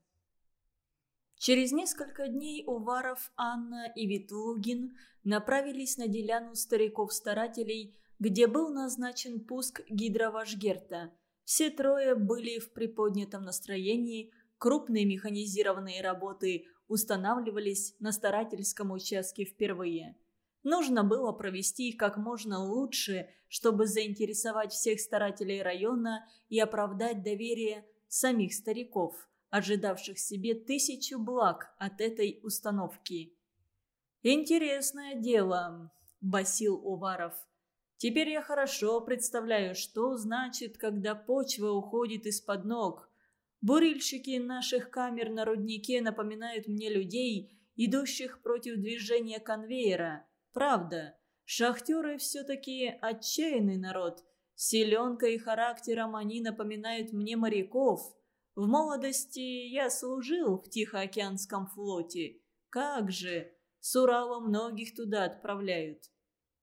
Speaker 1: Через несколько дней Уваров, Анна и Ветлугин направились на деляну стариков-старателей, где был назначен пуск гидровашгерта. Все трое были в приподнятом настроении, крупные механизированные работы устанавливались на старательском участке впервые. Нужно было провести их как можно лучше, чтобы заинтересовать всех старателей района и оправдать доверие самих стариков, ожидавших себе тысячу благ от этой установки. «Интересное дело», – басил Уваров. «Теперь я хорошо представляю, что значит, когда почва уходит из-под ног. Бурильщики наших камер на руднике напоминают мне людей, идущих против движения конвейера. Правда, шахтеры все-таки отчаянный народ. Силенкой и характером они напоминают мне моряков. В молодости я служил в Тихоокеанском флоте. Как же, с Урала многих туда отправляют».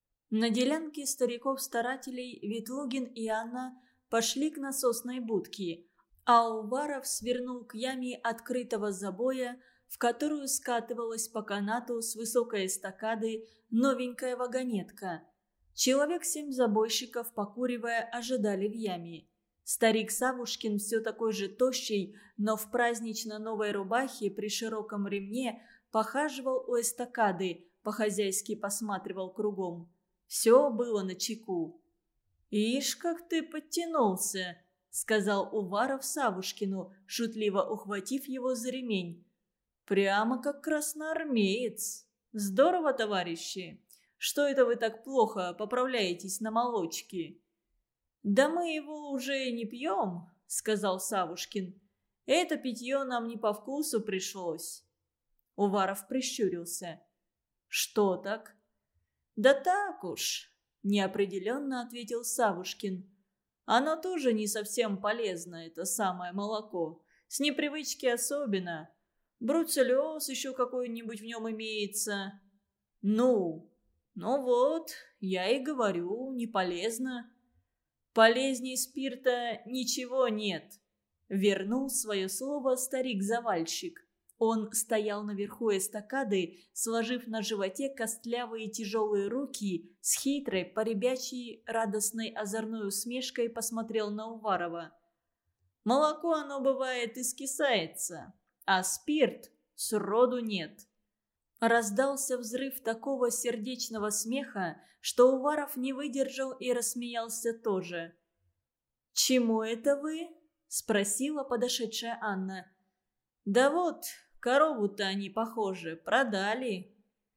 Speaker 1: На делянке стариков-старателей Ветлугин и Анна пошли к насосной будке, а Уваров свернул к яме открытого забоя, в которую скатывалась по канату с высокой эстакады новенькая вагонетка. Человек семь забойщиков, покуривая, ожидали в яме. Старик Савушкин, все такой же тощий, но в празднично новой рубахе при широком ремне, похаживал у эстакады, по-хозяйски посматривал кругом. Все было начеку. «Ишь, как ты подтянулся!» — сказал Уваров Савушкину, шутливо ухватив его за ремень. «Прямо как красноармеец. Здорово, товарищи! Что это вы так плохо поправляетесь на молочке?» «Да мы его уже не пьем», — сказал Савушкин. «Это питье нам не по вкусу пришлось». Уваров прищурился. «Что так?» «Да так уж», — неопределенно ответил Савушкин. «Оно тоже не совсем полезно, это самое молоко. С непривычки особенно. Бруцеллез еще какой-нибудь в нем имеется». «Ну, ну вот, я и говорю, не полезно». «Полезней спирта ничего нет», — вернул свое слово старик-завальщик. Он стоял наверху эстакады, сложив на животе костлявые тяжелые руки, с хитрой, поребячьей, радостной озорной усмешкой посмотрел на Уварова. «Молоко оно бывает и скисается, а спирт сроду нет». Раздался взрыв такого сердечного смеха, что Уваров не выдержал и рассмеялся тоже. «Чему это вы?» – спросила подошедшая Анна. «Да вот, корову-то они, похоже, продали».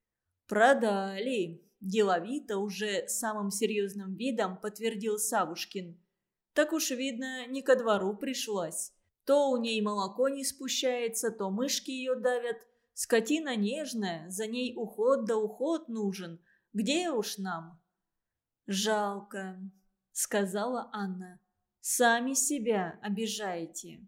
Speaker 1: «Продали», – деловито, уже самым серьезным видом подтвердил Савушкин. «Так уж видно, не ко двору пришлось. То у ней молоко не спущается, то мышки ее давят. Скотина нежная, за ней уход да уход нужен. Где уж нам?» «Жалко», — сказала Анна. «Сами себя обижаете».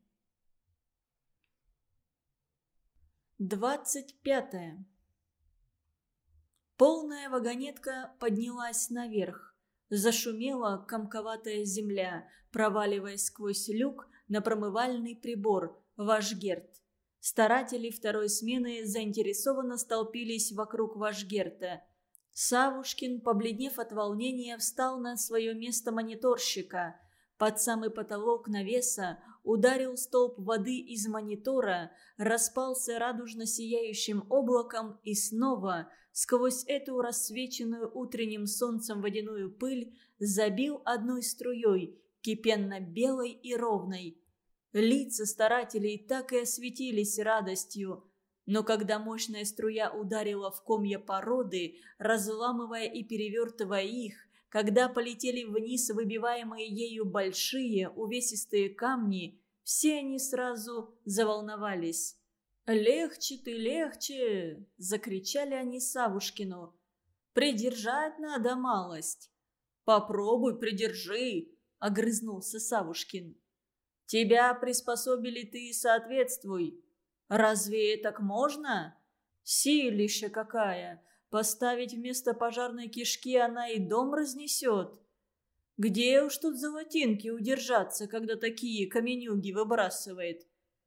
Speaker 1: Двадцать пятое. Полная вагонетка поднялась наверх. Зашумела комковатая земля, проваливаясь сквозь люк на промывальный прибор «Вашгерт». Старатели второй смены заинтересованно столпились вокруг Вашгерта. Савушкин, побледнев от волнения, встал на свое место мониторщика. Под самый потолок навеса ударил столб воды из монитора, распался радужно сияющим облаком и снова, сквозь эту рассвеченную утренним солнцем водяную пыль, забил одной струей, кипенно-белой и ровной. Лица старателей так и осветились радостью. Но когда мощная струя ударила в комья породы, разламывая и перевертывая их, когда полетели вниз выбиваемые ею большие увесистые камни, все они сразу заволновались. «Легче ты, легче!» – закричали они Савушкину. «Придержать надо малость!» «Попробуй, придержи!» – огрызнулся Савушкин. «Тебя приспособили, ты и соответствуй. Разве так можно? Силища какая! Поставить вместо пожарной кишки она и дом разнесет. Где уж тут золотинки удержаться, когда такие каменюги выбрасывает?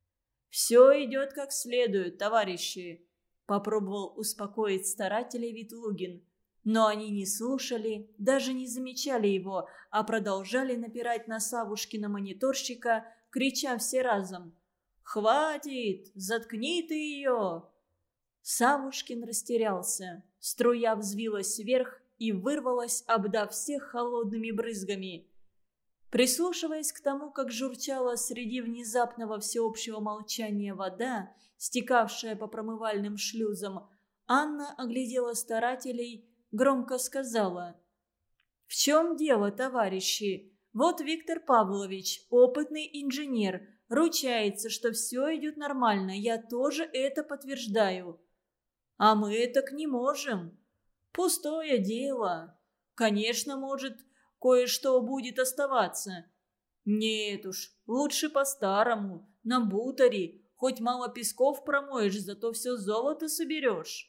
Speaker 1: Все идет как следует, товарищи!» Попробовал успокоить старателей Ветлугин. Но они не слушали, даже не замечали его, а продолжали напирать на Савушкина мониторщика, крича все разом: «Хватит! Заткни ты ее!» Савушкин растерялся. Струя взвилась вверх и вырвалась, обдав всех холодными брызгами. Прислушиваясь к тому, как журчала среди внезапного всеобщего молчания вода, стекавшая по промывальным шлюзам, Анна оглядела старателей, громко сказала: «В чем дело, товарищи? Вот Виктор Павлович, опытный инженер, ручается, что все идет нормально, я тоже это подтверждаю. А мы так не можем. Пустое дело. Конечно, может, кое-что будет оставаться. Нет уж, лучше по-старому, на буторе, хоть мало песков промоешь, зато все золото соберешь».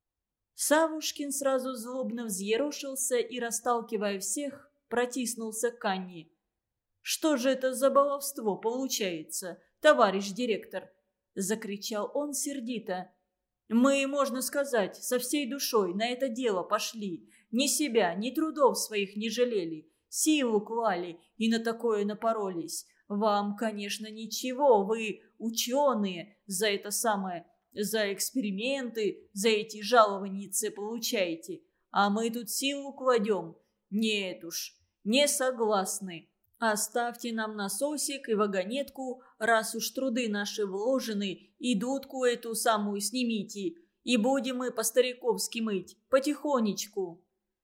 Speaker 1: Савушкин сразу злобно взъерошился и, расталкивая всех, протиснулся к Анне. «Что же это за баловство получается, товарищ директор?» – закричал он сердито. «Мы, можно сказать, со всей душой на это дело пошли. Ни себя, ни трудов своих не жалели, силу клали и на такое напоролись. Вам, конечно, ничего, вы ученые, за это самое, за эксперименты, за эти жалованицы получаете. А мы тут силу кладем. Нет уж, не согласны. Оставьте нам насосик и вагонетку, раз уж труды наши вложены, и дудку эту самую снимите, и будем мы по-стариковски мыть, потихонечку».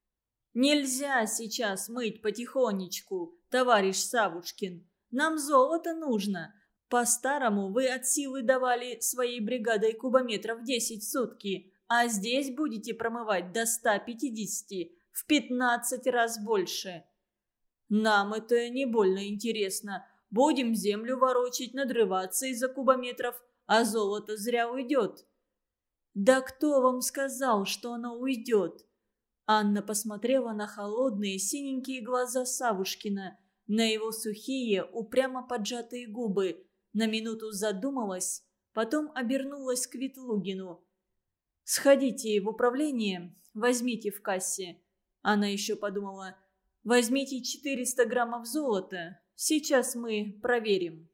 Speaker 1: «Нельзя сейчас мыть потихонечку, товарищ Савушкин. Нам золото нужно. По-старому вы от силы давали своей бригадой кубометров десять в сутки, а здесь будете промывать до ста пятидесяти, в пятнадцать раз больше. Нам это не больно интересно. Будем землю ворочать, надрываться из-за кубометров, а золото зря уйдет». «Да кто вам сказал, что оно уйдет?» Анна посмотрела на холодные синенькие глаза Савушкина, на его сухие, упрямо поджатые губы, на минуту задумалась, потом обернулась к Ветлугину. «Сходите в управление, возьмите в кассе». Она еще подумала: «Возьмите четыреста граммов золота, сейчас мы проверим».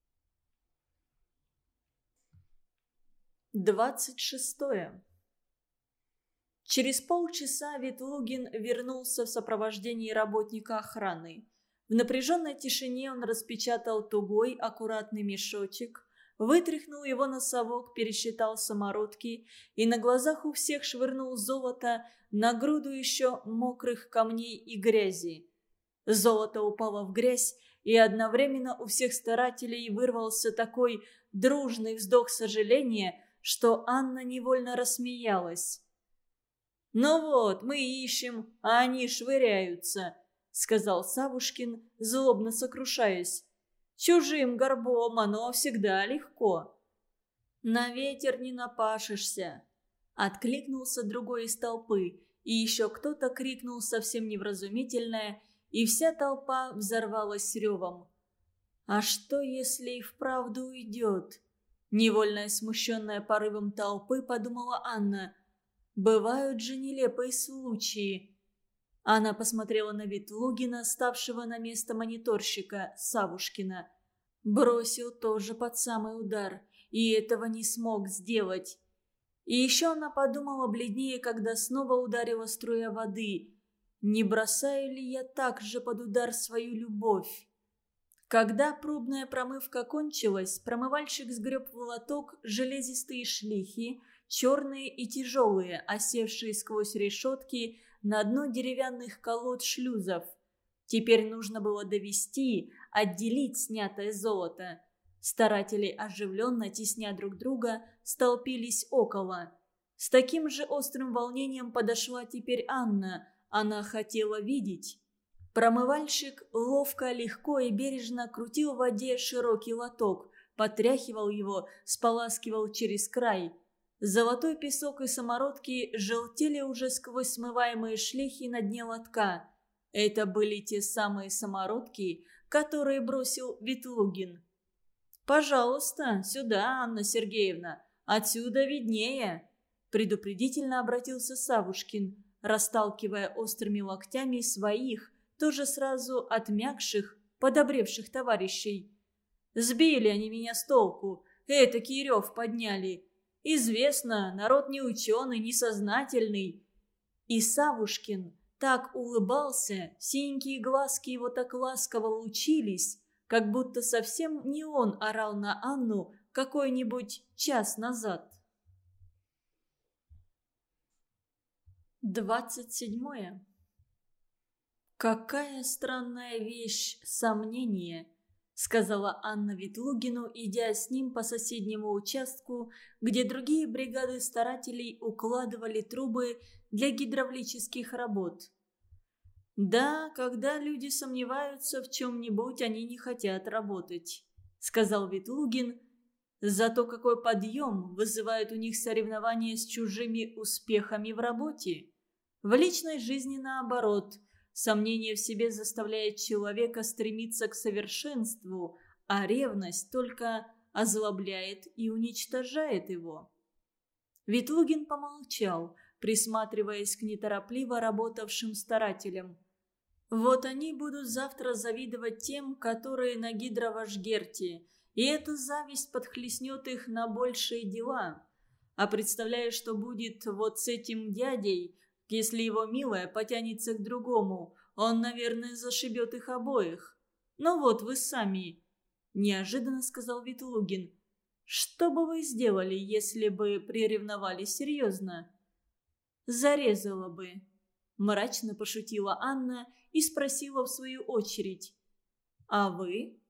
Speaker 1: Двадцать шестое. Через полчаса Ветлугин вернулся в сопровождении работника охраны. В напряженной тишине он распечатал тугой, аккуратный мешочек, вытряхнул его на совок, пересчитал самородки и на глазах у всех швырнул золото на груду еще мокрых камней и грязи. Золото упало в грязь, и одновременно у всех старателей вырвался такой дружный вздох сожаления, что Анна невольно рассмеялась. «Ну вот, мы ищем, а они швыряются», — сказал Савушкин, злобно сокрушаясь. «Чужим горбом оно всегда легко». «На ветер не напашешься», — откликнулся другой из толпы, и еще кто-то крикнул совсем невразумительное, и вся толпа взорвалась ревом. «А что, если и вправду уйдет?» Невольно смущенная порывом толпы, подумала Анна. «Бывают же нелепые случаи». Она посмотрела на Ветлугина, ставшего на место мониторщика, Савушкина. Бросил тоже под самый удар, и этого не смог сделать. И еще она подумала бледнее, когда снова ударила струя воды. Не бросаю ли я так же под удар свою любовь? Когда пробная промывка кончилась, промывальщик сгреб в лоток железистые шлихи, черные и тяжелые, осевшие сквозь решетки на дно деревянных колод шлюзов. Теперь нужно было довести, отделить снятое золото. Старатели, оживленно тесня друг друга, столпились около. С таким же острым волнением подошла теперь Анна. Она хотела видеть. Промывальщик ловко, легко и бережно крутил в воде широкий лоток, потряхивал его, споласкивал через край. Золотой песок и самородки желтели уже сквозь смываемые шлихи на дне лотка. Это были те самые самородки, которые бросил Ветлугин. «Пожалуйста, сюда, Анна Сергеевна, отсюда виднее», – предупредительно обратился Савушкин, расталкивая острыми локтями своих, тоже сразу отмякших, подобревших товарищей. «Сбили они меня с толку, этакий рев подняли. Известно, народ не ученый, не сознательный». И Савушкин так улыбался, синенькие глазки его так ласково лучились, как будто совсем не он орал на Анну какой-нибудь час назад. Двадцать седьмое. «Какая странная вещь сомнение», — сказала Анна Ветлугину, идя с ним по соседнему участку, где другие бригады старателей укладывали трубы для гидравлических работ. «Да, когда люди сомневаются в чем-нибудь, они не хотят работать», — сказал Ветлугин. «Зато какой подъем вызывает у них соревнования с чужими успехами в работе. В личной жизни наоборот. Сомнение в себе заставляет человека стремиться к совершенству, а ревность только озлобляет и уничтожает его». Ветлугин помолчал, присматриваясь к неторопливо работавшим старателям. «Вот они будут завтра завидовать тем, которые на гидровашгерте, и эта зависть подхлестнет их на большие дела. А представляю, что будет вот с этим дядей, если его милая потянется к другому, он, наверное, зашибет их обоих. Ну вот вы сами», – неожиданно сказал Ветлугин. «Что бы вы сделали, если бы приревновали серьезно?» «Зарезала бы», – мрачно пошутила Анна и спросила в свою очередь. «А вы?»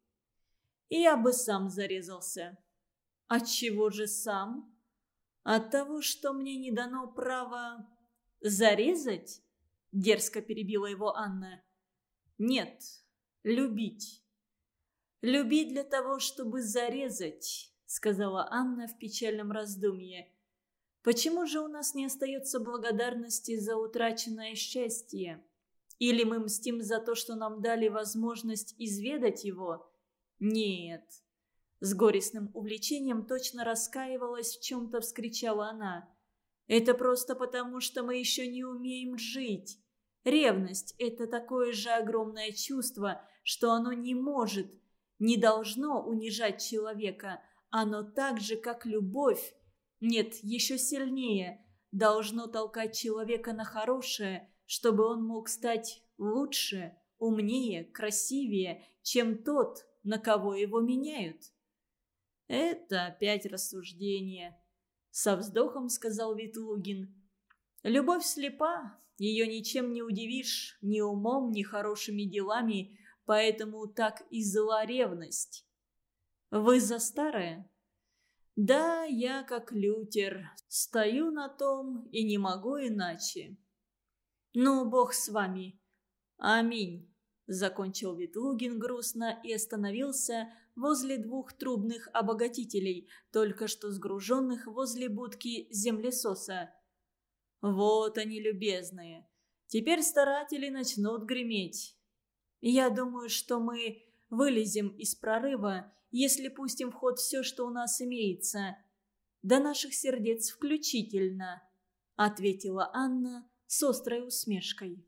Speaker 1: «Я бы сам зарезался». «Отчего же сам?» «От того, что мне не дано право...» «Зарезать?» – дерзко перебила его Анна. «Нет, любить». «Любить для того, чтобы зарезать», – сказала Анна в печальном раздумье. «Почему же у нас не остается благодарности за утраченное счастье? Или мы мстим за то, что нам дали возможность изведать его? Нет». С горестным увлечением точно раскаивалась в чем-то, вскричала она. «Это просто потому, что мы еще не умеем жить. Ревность – это такое же огромное чувство, что оно не может, не должно унижать человека. Оно так же, как любовь, нет, еще сильнее, должно толкать человека на хорошее, чтобы он мог стать лучше, умнее, красивее, чем тот, на кого его меняют». «Это опять рассуждение», — со вздохом сказал Ветлугин. «Любовь слепа, ее ничем не удивишь, ни умом, ни хорошими делами, поэтому так и зла ревность». «Вы за старое?» «Да, я как Лютер, стою на том и не могу иначе». «Ну, Бог с вами. Аминь», — закончил Ветлугин грустно и остановился возле двух трубных обогатителей, только что сгруженных возле будки землесоса. Вот они, любезные. Теперь старатели начнут греметь. Я думаю, что мы вылезем из прорыва, если пустим в ход все, что у нас имеется. До наших сердец включительно», — ответила Анна с острой усмешкой.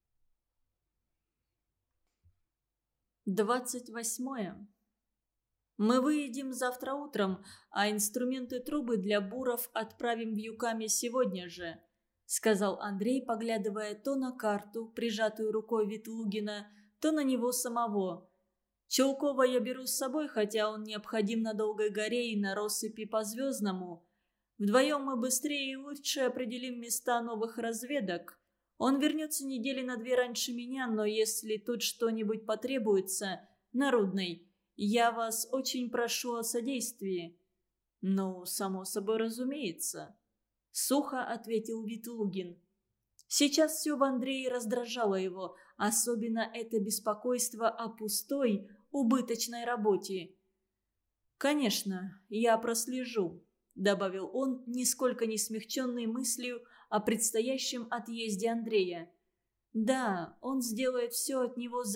Speaker 1: Двадцать восьмое. Мы выедем завтра утром, а инструменты трубы для буров отправим вьюками сегодня же, сказал Андрей, поглядывая то на карту, прижатую рукой Ветлугина, то на него самого. Чулкова я беру с собой, хотя он необходим на Долгой горе и на россыпи по Звездному. Вдвоем мы быстрее и лучше определим места новых разведок. Он вернется недели на две раньше меня, но если тут что-нибудь потребуется, Народный, я вас очень прошу о содействии». «Ну, само собой разумеется», — сухо ответил Ветлугин. Сейчас все в Андрее раздражало его, особенно это беспокойство о пустой, убыточной работе. «Конечно, я прослежу», — добавил он, нисколько не смягченный мыслью о предстоящем отъезде Андрея. «Да, он сделает все от него